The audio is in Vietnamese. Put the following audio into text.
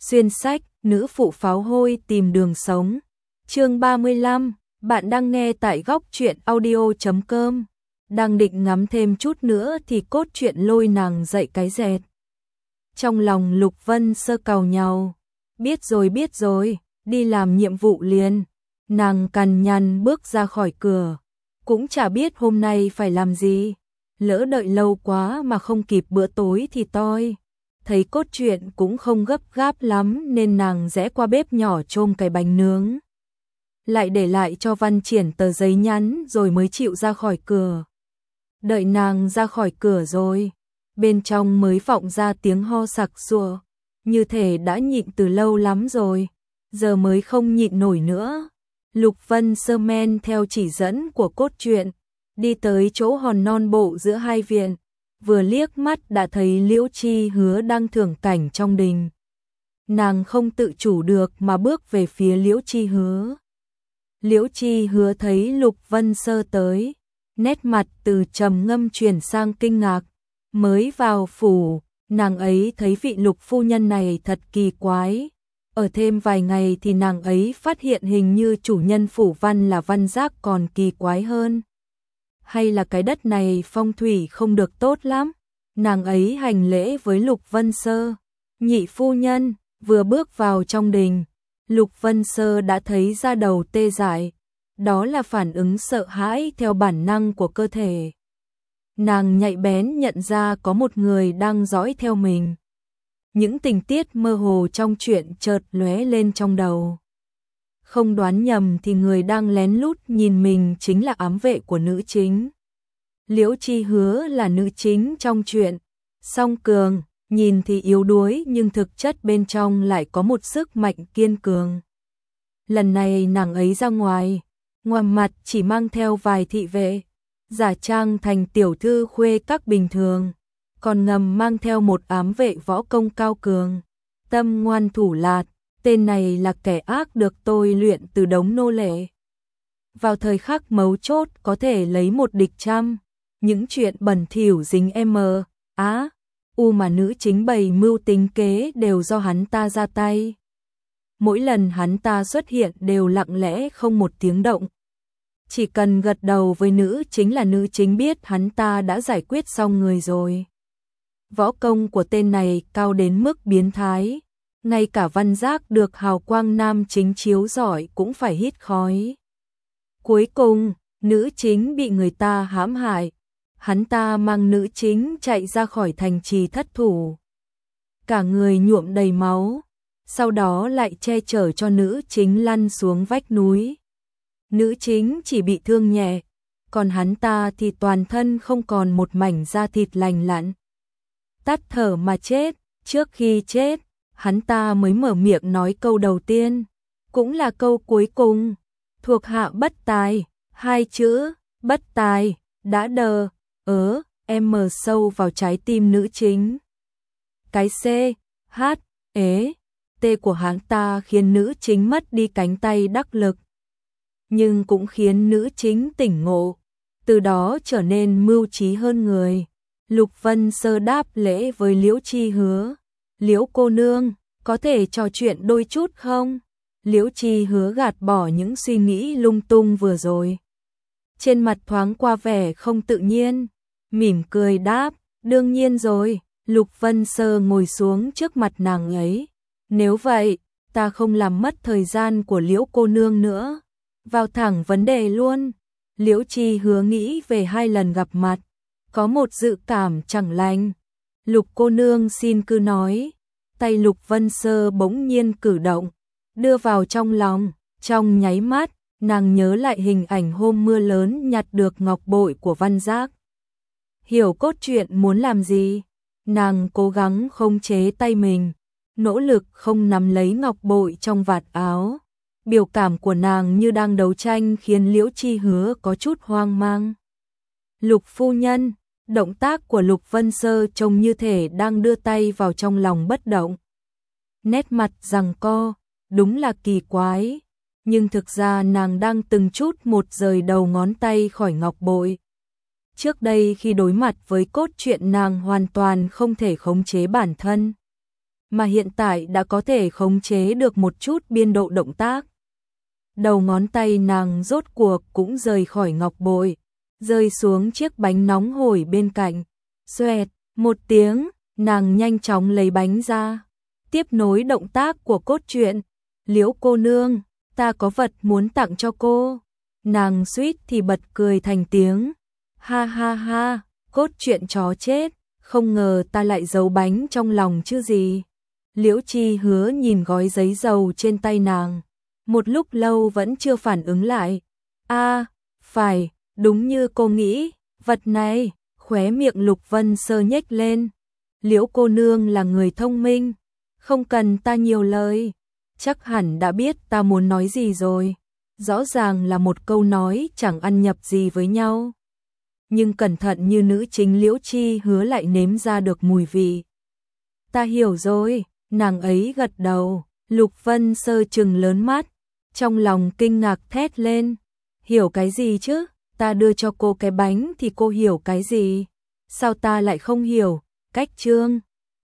Xuyên sách, nữ phụ pháo hôi tìm đường sống. Chương 35, bạn đang nghe tại góc truyện audio.com. Đang định ngắm thêm chút nữa thì cốt truyện lôi nàng dậy cái dẹt. Trong lòng Lục Vân Sơ càu nhau. Biết rồi, đi làm nhiệm vụ liền. Nàng cằn nhằn bước ra khỏi cửa. Cũng chả biết hôm nay phải làm gì. Lỡ đợi lâu quá mà không kịp bữa tối thì toi. Thấy cốt truyện cũng không gấp gáp lắm nên nàng rẽ qua bếp nhỏ chôm cái bánh nướng. Lại để lại cho Văn Triển tờ giấy nhắn rồi mới chịu ra khỏi cửa. Đợi nàng ra khỏi cửa rồi, bên trong mới vọng ra tiếng ho sặc sụa, như thể đã nhịn từ lâu lắm rồi, giờ mới không nhịn nổi nữa. Lục Vân Sơ men theo chỉ dẫn của cốt truyện, đi tới chỗ hòn non bộ giữa hai viện, vừa liếc mắt đã thấy Liễu Chi Hứa đang thưởng cảnh trong đình. Nàng không tự chủ được mà bước về phía Liễu Chi Hứa. Liễu Chi Hứa thấy Lục Vân Sơ tới, nét mặt từ trầm ngâm chuyển sang kinh ngạc. Mới vào phủ, nàng ấy thấy vị Lục phu nhân này thật kỳ quái. Ở thêm vài ngày thì nàng ấy phát hiện hình như chủ nhân phủ Văn là Văn Giác còn kỳ quái hơn. Hay là cái đất này phong thủy không được tốt lắm? Nàng ấy hành lễ với Lục Vân Sơ. Nhị phu nhân, vừa bước vào trong đình, Lục Vân Sơ đã thấy da đầu tê dại. Đó là phản ứng sợ hãi theo bản năng của cơ thể. Nàng nhạy bén nhận ra có một người đang dõi theo mình. Những tình tiết mơ hồ trong chuyện chợt lóe lên trong đầu. Không đoán nhầm thì người đang lén lút nhìn mình chính là ám vệ của nữ chính. Liễu Chi Hứa là nữ chính trong chuyện. Song cường, nhìn thì yếu đuối nhưng thực chất bên trong lại có một sức mạnh kiên cường. Lần này nàng ấy ra ngoài mặt chỉ mang theo vài thị vệ, giả trang thành tiểu thư khuê các bình thường, còn ngầm mang theo một ám vệ võ công cao cường, tâm ngoan thủ lạt. Tên này là kẻ ác được tôi luyện từ đống nô lệ. Vào thời khắc mấu chốt có thể lấy một địch trăm. Những chuyện bẩn thỉu dính mà nữ chính bày mưu tính kế đều do hắn ta ra tay. Mỗi lần hắn ta xuất hiện đều lặng lẽ không một tiếng động. Chỉ cần gật đầu với nữ chính là nữ chính biết hắn ta đã giải quyết xong người rồi. Võ công của tên này cao đến mức biến thái. Ngay cả Văn Giác được hào quang nam chính chiếu giỏi cũng phải hít khói. Cuối cùng, nữ chính bị người ta hãm hại. Hắn ta mang nữ chính chạy ra khỏi thành trì thất thủ. Cả người nhuộm đầy máu. Sau đó lại che chở cho nữ chính lăn xuống vách núi. Nữ chính chỉ bị thương nhẹ. Còn hắn ta thì toàn thân không còn một mảnh da thịt lành lặn. Tắt thở mà chết. Trước khi chết, hắn ta mới mở miệng nói câu đầu tiên, cũng là câu cuối cùng, thuộc hạ bất tài. Hai chữ bất tài đã mở sâu vào trái tim nữ chính. Cái T của hắn ta khiến nữ chính mất đi cánh tay đắc lực, nhưng cũng khiến nữ chính tỉnh ngộ, từ đó trở nên mưu trí hơn người. Lục Vân Sơ đáp lễ với Liễu Chi Hứa. Liễu cô nương, có thể trò chuyện đôi chút không? Liễu Chi Hứa gạt bỏ những suy nghĩ lung tung vừa rồi. Trên mặt thoáng qua vẻ không tự nhiên, mỉm cười đáp, đương nhiên rồi. Lục Vân Sơ ngồi xuống trước mặt nàng ấy. Nếu vậy, ta không làm mất thời gian của Liễu cô nương nữa. Vào thẳng vấn đề luôn. Liễu Chi Hứa nghĩ về 2 lần gặp mặt, có một dự cảm chẳng lành. Lục cô nương xin cứ nói. Tay Lục Vân Sơ bỗng nhiên cử động, đưa vào trong lòng. Trong nháy mắt, nàng nhớ lại hình ảnh hôm mưa lớn nhặt được ngọc bội của Văn Giác. Hiểu cốt truyện muốn làm gì, nàng cố gắng khống chế tay mình, nỗ lực không nắm lấy ngọc bội trong vạt áo. Biểu cảm của nàng như đang đấu tranh khiến Liễu Chi Hứa có chút hoang mang. Lục phu nhân, động tác của Lục Vân Sơ trông như thể đang đưa tay vào trong lòng bất động. Nét mặt giằng co, đúng là kỳ quái, nhưng thực ra nàng đang từng chút một rời đầu ngón tay khỏi ngọc bội. Trước đây khi đối mặt với cốt truyện nàng hoàn toàn không thể khống chế bản thân. mà hiện tại đã có thể khống chế được một chút biên độ động tác. Đầu ngón tay nàng rốt cuộc cũng rời khỏi ngọc bội, rơi xuống chiếc bánh nóng hổi bên cạnh. Xoẹt, một tiếng, nàng nhanh chóng lấy bánh ra, tiếp nối động tác của cốt truyện. Liễu cô nương, ta có vật muốn tặng cho cô. Nàng suýt thì bật cười thành tiếng. Ha ha ha, cốt truyện chó chết, không ngờ ta lại giấu bánh trong lòng chứ gì. Liễu Chi Hứa nhìn gói giấy dầu trên tay nàng, một lúc lâu vẫn chưa phản ứng lại. Phải, đúng như cô nghĩ, vật này, khóe miệng Lục Vân Sơ nhếch lên. Liễu cô nương là người thông minh, không cần ta nhiều lời, chắc hẳn đã biết ta muốn nói gì rồi. Rõ ràng là một câu nói chẳng ăn nhập gì với nhau. Nhưng cẩn thận như nữ chính Liễu Chi Hứa lại nếm ra được mùi vị. Ta hiểu rồi, nàng ấy gật đầu. Lục Vân Sơ trừng lớn mắt, trong lòng kinh ngạc thét lên. Hiểu cái gì chứ? Ta đưa cho cô cái bánh thì cô hiểu cái gì? Sao ta lại không hiểu? Cách chương